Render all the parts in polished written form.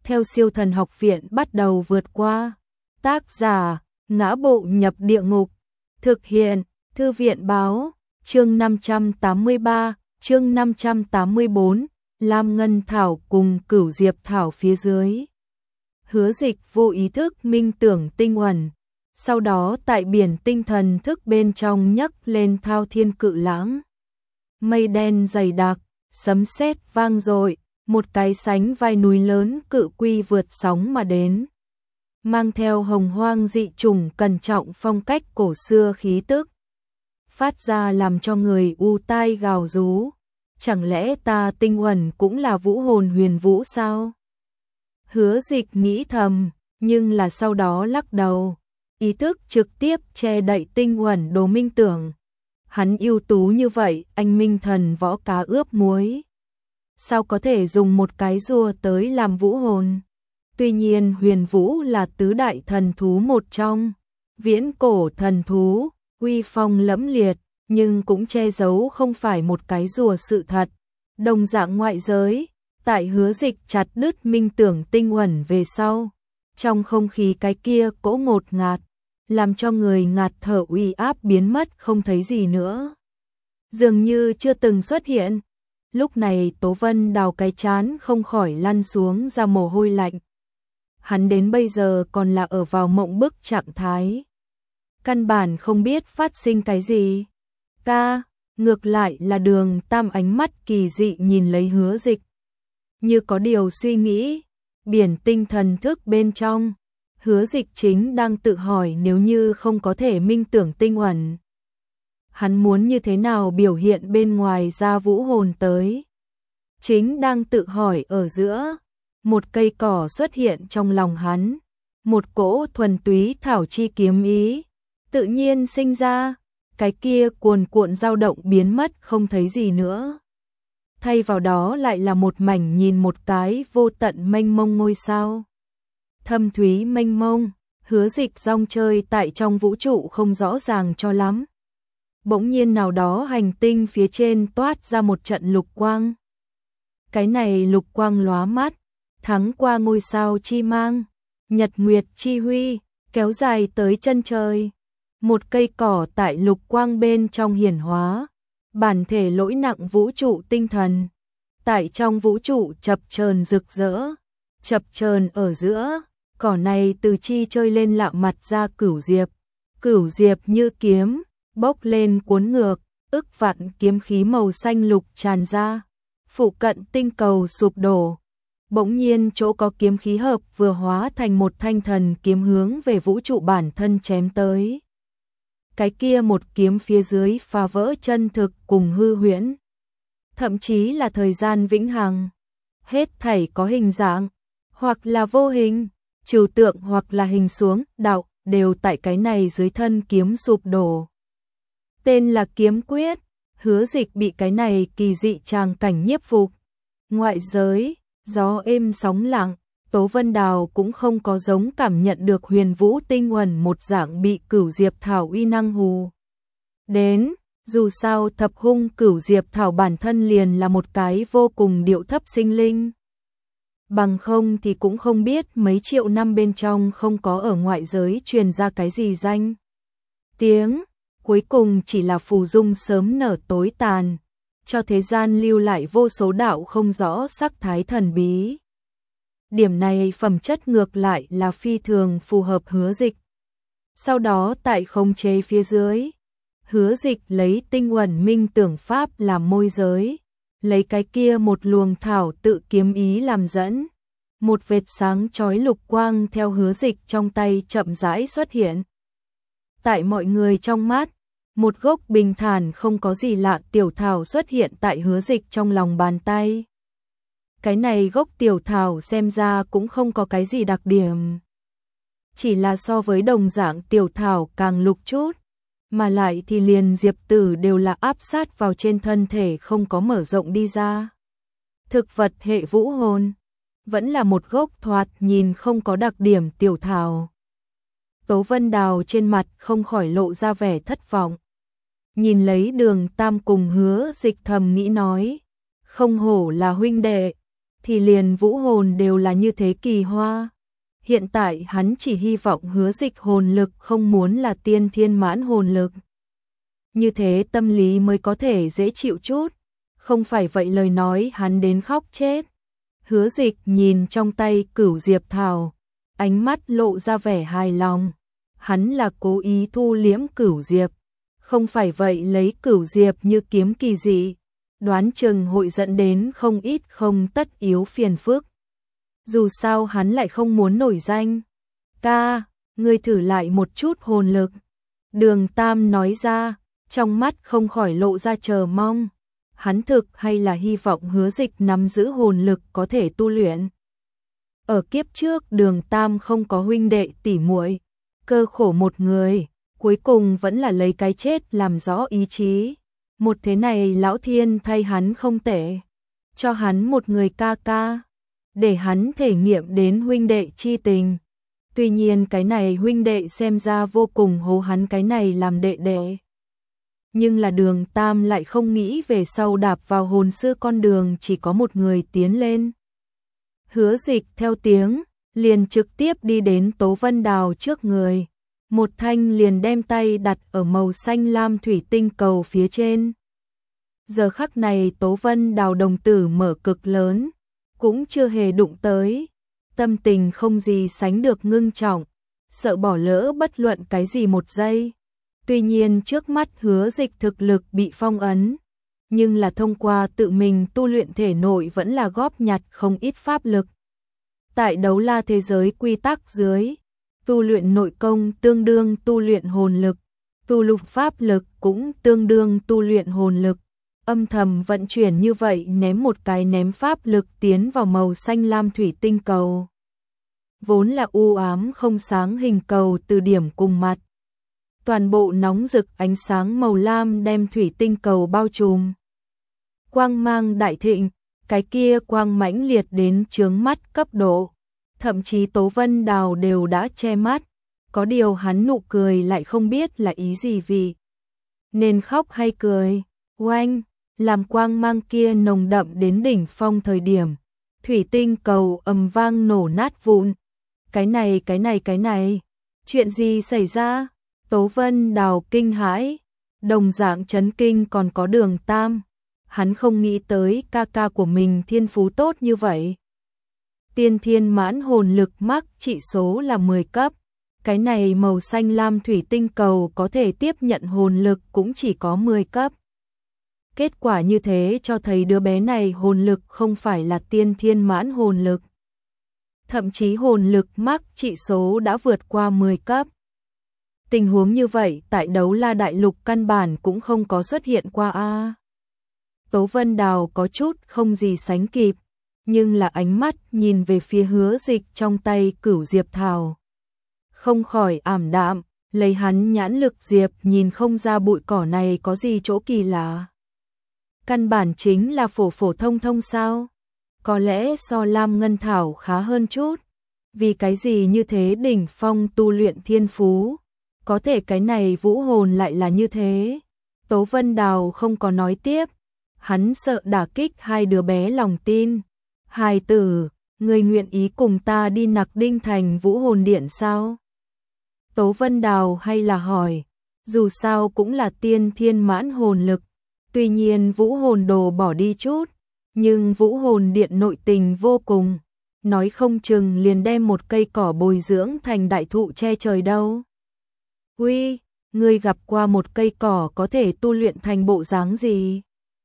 theo Siêu Thần Học Viện bắt đầu vượt qua. Tác giả: Ngã Bộ Nhập Địa Ngục. Thực hiện: Thư viện báo. Chương 583, chương 584, Lam Ngân Thảo cùng Cửu Diệp Thảo phía dưới. Hứa Dịch vô ý thức minh tưởng tinh uẩn, sau đó tại biển tinh thần thức bên trong nhấc lên thao thiên cự lãng. Mây đen dày đặc, sấm sét vang dội, một cái sánh vai núi lớn cự quy vượt sóng mà đến, mang theo hồng hoang dị trùng cẩn trọng phong cách cổ xưa khí tức, phát ra làm cho người u tai gào rú. Chẳng lẽ ta tinh uẩn cũng là vũ hồn huyền vũ sao? Hứa Dịch nghĩ thầm, nhưng là sau đó lắc đầu, ý thức trực tiếp che đậy tinh uẩn đồ minh tưởng. Hắn ưu tú như vậy, anh minh thần võ cá ướp muối, sao có thể dùng một cái rùa tới làm vũ hồn? Tuy nhiên huyền vũ là tứ đại thần thú một trong, viễn cổ thần thú, uy phong lẫm liệt, nhưng cũng che giấu không phải một cái rùa sự thật. Đồng dạng ngoại giới, tại Hứa Dịch chặt đứt minh tưởng tinh uẩn về sau, trong không khí cái kia cỗ ngột ngạt, làm cho người ngạt thở uy áp biến mất không thấy gì nữa, dường như chưa từng xuất hiện. Lúc này Tố Vân Đào cái chán không khỏi lăn xuống ra mồ hôi lạnh. Hắn đến bây giờ còn là ở vào mộng bức trạng thái, căn bản không biết phát sinh cái gì. Ngược lại là Đường Tam ánh mắt kỳ dị nhìn lấy Hứa Dịch, như có điều suy nghĩ. Biển tinh thần thức bên trong, Hứa Dịch chính đang tự hỏi nếu như không có thể minh tưởng tinh uẩn, hắn muốn như thế nào biểu hiện bên ngoài ra vũ hồn tới. Chính đang tự hỏi ở giữa, một cây cỏ xuất hiện trong lòng hắn, một cỗ thuần túy thảo chi kiếm ý tự nhiên sinh ra, cái kia cuồn cuộn dao động biến mất không thấy gì nữa. Thay vào đó lại là một mảnh nhìn một cái vô tận mênh mông ngôi sao. Thâm thúy mênh mông, Hứa Dịch rong chơi tại trong vũ trụ không rõ ràng cho lắm. Bỗng nhiên nào đó hành tinh phía trên toát ra một trận lục quang. Cái này lục quang lóa mắt, thắng qua ngôi sao chi mang, nhật nguyệt chi huy, kéo dài tới chân trời. Một cây cỏ tại lục quang bên trong hiển hóa, bản thể lỗi nặng vũ trụ tinh thần, tại trong vũ trụ chập chờn rực rỡ, chập chờn ở giữa, cỏ này từ chi chơi lên lạ mặt ra cửu diệp như kiếm, bốc lên cuốn ngược, ức vạn kiếm khí màu xanh lục tràn ra, phụ cận tinh cầu sụp đổ. Bỗng nhiên chỗ có kiếm khí hợp vừa hóa thành một thanh thần kiếm hướng về vũ trụ bản thân chém tới. Cái kia một kiếm phía dưới phá vỡ chân thực cùng hư huyễn, thậm chí là thời gian vĩnh hằng. Hết thảy có hình dạng, hoặc là vô hình, trừu tượng hoặc là hình xuống, đạo, đều tại cái này dưới thân kiếm sụp đổ. Tên là kiếm quyết, Hứa Dịch bị cái này kỳ dị tràng cảnh nhiếp phục. Ngoại giới, gió êm sóng lặng, Tố Vân Đào cũng không có giống cảm nhận được huyền vũ tinh uẩn một dạng bị Cửu Diệp Thảo uy năng hù đến. Dù sao thập hung Cửu Diệp Thảo bản thân liền là một cái vô cùng điệu thấp sinh linh, bằng không thì cũng không biết mấy triệu năm bên trong không có ở ngoại giới truyền ra cái gì danh tiếng, cuối cùng chỉ là phù dung sớm nở tối tàn, cho thế gian lưu lại vô số đạo không rõ sắc thái thần bí. Điểm này phẩm chất ngược lại là phi thường phù hợp Hứa Dịch. Sau đó tại khống chế phía dưới, Hứa Dịch lấy tinh uẩn minh tưởng pháp làm môi giới, lấy cái kia một luồng thảo tự kiếm ý làm dẫn, một vệt sáng chói lục quang theo Hứa Dịch trong tay chậm rãi xuất hiện. Tại mọi người trong mắt, một gốc bình thản không có gì lạ tiểu thảo xuất hiện tại Hứa Dịch trong lòng bàn tay. Cái này gốc tiểu thảo xem ra cũng không có cái gì đặc điểm, chỉ là so với đồng dạng tiểu thảo càng lục chút, mà lại thì liền diệp tử đều là áp sát vào trên thân thể không có mở rộng đi ra. Thực vật hệ vũ hồn, vẫn là một gốc thoạt nhìn không có đặc điểm tiểu thảo. Tố Vân Đào trên mặt không khỏi lộ ra vẻ thất vọng. Nhìn lấy Đường Tam cùng Hứa Dịch thầm nghĩ nói, không hổ là huynh đệ, thì liền vũ hồn đều là như thế kỳ hoa. Hiện tại hắn chỉ hy vọng Hứa Dịch hồn lực không muốn là tiên thiên mãn hồn lực. Như thế tâm lý mới có thể dễ chịu chút, không phải vậy lời nói hắn đến khóc chết. Hứa Dịch nhìn trong tay Cửu Diệp Thảo, ánh mắt lộ ra vẻ hài lòng. Hắn là cố ý thu liễm Cửu Diệp, không phải vậy lấy Cửu Diệp như kiếm kỳ dị, đoán chừng hội dẫn đến không ít không tất yếu phiền phức. Dù sao hắn lại không muốn nổi danh. Ca, ngươi thử lại một chút hồn lực. Đường Tam nói ra, trong mắt không khỏi lộ ra chờ mong. Hắn thực hay là hy vọng Hứa Dịch nắm giữ hồn lực có thể tu luyện. Ở kiếp trước Đường Tam không có huynh đệ tỉ muội, cơ khổ một người, cuối cùng vẫn là lấy cái chết làm rõ ý chí. Một thế này lão thiên thay hắn không tệ, cho hắn một người ca ca, để hắn thể nghiệm đến huynh đệ chi tình. Tuy nhiên cái này huynh đệ xem ra vô cùng hố hắn cái này làm đệ đệ. Nhưng là Đường Tam lại không nghĩ về sau đạp vào hồn sư con đường chỉ có một người tiến lên. Hứa Dịch theo tiếng, liền trực tiếp đi đến Tố Vân Đào trước người. Một thanh liền đem tay đặt ở màu xanh lam thủy tinh cầu phía trên. Giờ khắc này Tố Vân Đào đồng tử mở cực lớn, cũng chưa hề đụng tới. Tâm tình không gì sánh được ngưng trọng, sợ bỏ lỡ bất luận cái gì một giây. Tuy nhiên trước mắt Hứa Dịch thực lực bị phong ấn, nhưng là thông qua tự mình tu luyện thể nội vẫn là góp nhặt không ít pháp lực. Tại đấu la thế giới quy tắc dưới, tu luyện nội công tương đương tu luyện hồn lực, tu luyện pháp lực cũng tương đương tu luyện hồn lực. Âm thầm vận chuyển như vậy ném một cái ném pháp lực tiến vào màu xanh lam thủy tinh cầu. Vốn là u ám không sáng hình cầu từ điểm cùng mặt. Toàn bộ nóng rực ánh sáng màu lam đem thủy tinh cầu bao trùm. Quang mang đại thịnh, cái kia quang mãnh liệt đến chướng mắt cấp độ. Thậm chí Tố Vân Đào đều đã che mắt. Có điều hắn nụ cười lại không biết là ý gì vì. Nên khóc hay cười. Oanh, làm quang mang kia nồng đậm đến đỉnh phong thời điểm. Thủy tinh cầu ầm vang nổ nát vụn. Cái này. Chuyện gì xảy ra? Tố Vân Đào kinh hãi. Đồng dạng chấn kinh còn có Đường Tam. Hắn không nghĩ tới ca ca của mình thiên phú tốt như vậy. Tiên thiên mãn hồn lực mắc trị số là 10 cấp. Cái này màu xanh lam thủy tinh cầu có thể tiếp nhận hồn lực cũng chỉ có 10 cấp. Kết quả như thế cho thấy đứa bé này hồn lực không phải là tiên thiên mãn hồn lực. Thậm chí hồn lực mắc trị số đã vượt qua 10 cấp. Tình huống như vậy tại đấu la đại lục căn bản cũng không có xuất hiện qua a. Tố Vân Đào có chút không gì sánh kịp, nhưng là ánh mắt nhìn về phía Hứa Dịch trong tay Cửu Diệp Thảo. Không khỏi ảm đạm, lấy hắn nhãn lực diệp nhìn không ra bụi cỏ này có gì chỗ kỳ lạ. Căn bản chính là phổ phổ thông thông sao? Có lẽ so Lam Ngân Thảo khá hơn chút. Vì cái gì như thế đỉnh phong tu luyện thiên phú? Có thể cái này vũ hồn lại là như thế. Tố Vân Đào không có nói tiếp. Hắn sợ đả kích hai đứa bé lòng tin. Hài tử, người nguyện ý cùng ta đi Nặc Đinh Thành Vũ Hồn Điện sao? Tố Vân Đào hay là hỏi. Dù sao cũng là tiên thiên mãn hồn lực. Tuy nhiên vũ hồn đồ bỏ đi chút. Nhưng Vũ Hồn Điện nội tình vô cùng. Nói không chừng liền đem một cây cỏ bồi dưỡng thành đại thụ che trời đâu. Uy, ngươi gặp qua một cây cỏ có thể tu luyện thành bộ dáng gì?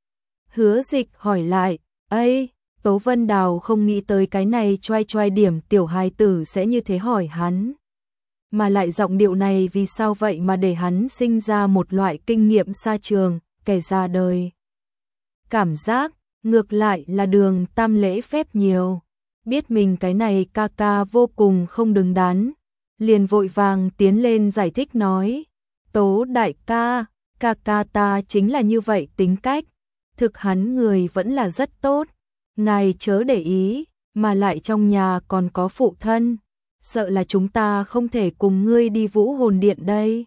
Hứa Dịch hỏi lại. Ây, Tố Vân Đào không nghĩ tới cái này choai điểm tiểu hài tử sẽ như thế hỏi hắn. Mà lại giọng điệu này vì sao vậy mà để hắn sinh ra một loại kinh nghiệm xa trường, kẻ ra đời. Cảm giác, ngược lại là Đường Tam lễ phép nhiều. Biết mình cái này ca ca vô cùng không đứng đắn. Liền vội vàng tiến lên giải thích nói. Tố đại ca, ca ca ta chính là như vậy tính cách. Thực hắn người vẫn là rất tốt. Ngài chớ để ý, mà lại trong nhà còn có phụ thân. Sợ là chúng ta không thể cùng ngươi đi Vũ Hồn Điện đây.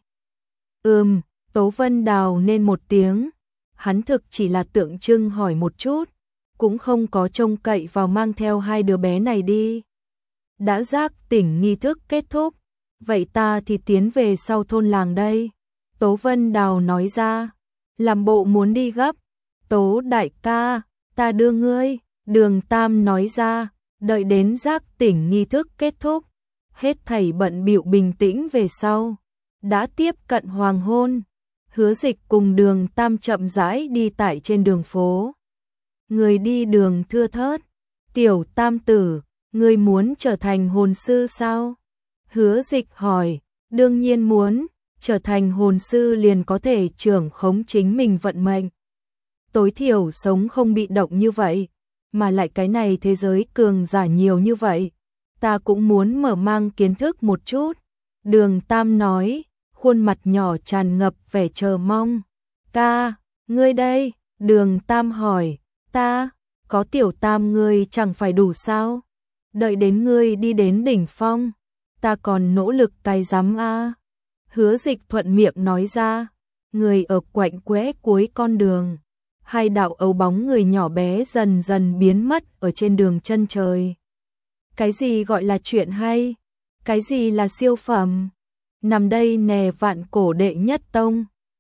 Tố Vân Đào nên một tiếng. Hắn thực chỉ là tượng trưng hỏi một chút. cũng không có trông cậy vào mang theo hai đứa bé này đi. Đã giác tỉnh nghi thức kết thúc, vậy ta thì tiến về sau thôn làng đây. Tố Vân Đào nói ra, làm bộ muốn đi gấp. Tố đại ca, ta đưa ngươi. Đường Tam nói ra, đợi đến giác tỉnh nghi thức kết thúc, hết thảy bận bịu bình tĩnh về sau. Đã tiếp cận hoàng hôn, Hứa Dịch cùng Đường Tam chậm rãi đi tại trên đường phố. Người đi đường thưa thớt. Tiểu Tam tử, ngươi muốn trở thành hồn sư sao? Hứa Dịch hỏi. Đương nhiên muốn, trở thành hồn sư liền có thể trưởng khống chính mình vận mệnh. Tối thiểu sống không bị động như vậy, mà lại cái này thế giới cường giả nhiều như vậy. Ta cũng muốn mở mang kiến thức một chút. Đường Tam nói, khuôn mặt nhỏ tràn ngập vẻ chờ mong. Ca, ngươi đây? Đường Tam hỏi. Ta, có Tiểu Tam ngươi chẳng phải đủ sao? Đợi đến ngươi đi đến đỉnh phong, ta còn nỗ lực cái rắm a. Hứa Dịch thuận miệng nói ra. Người ở quạnh quẽ cuối con đường, hai đạo ấu bóng người nhỏ bé dần dần biến mất ở trên đường chân trời. Cái gì gọi là chuyện hay? Cái gì là siêu phẩm? Nằm đây nè, Vạn Cổ đệ nhất tông,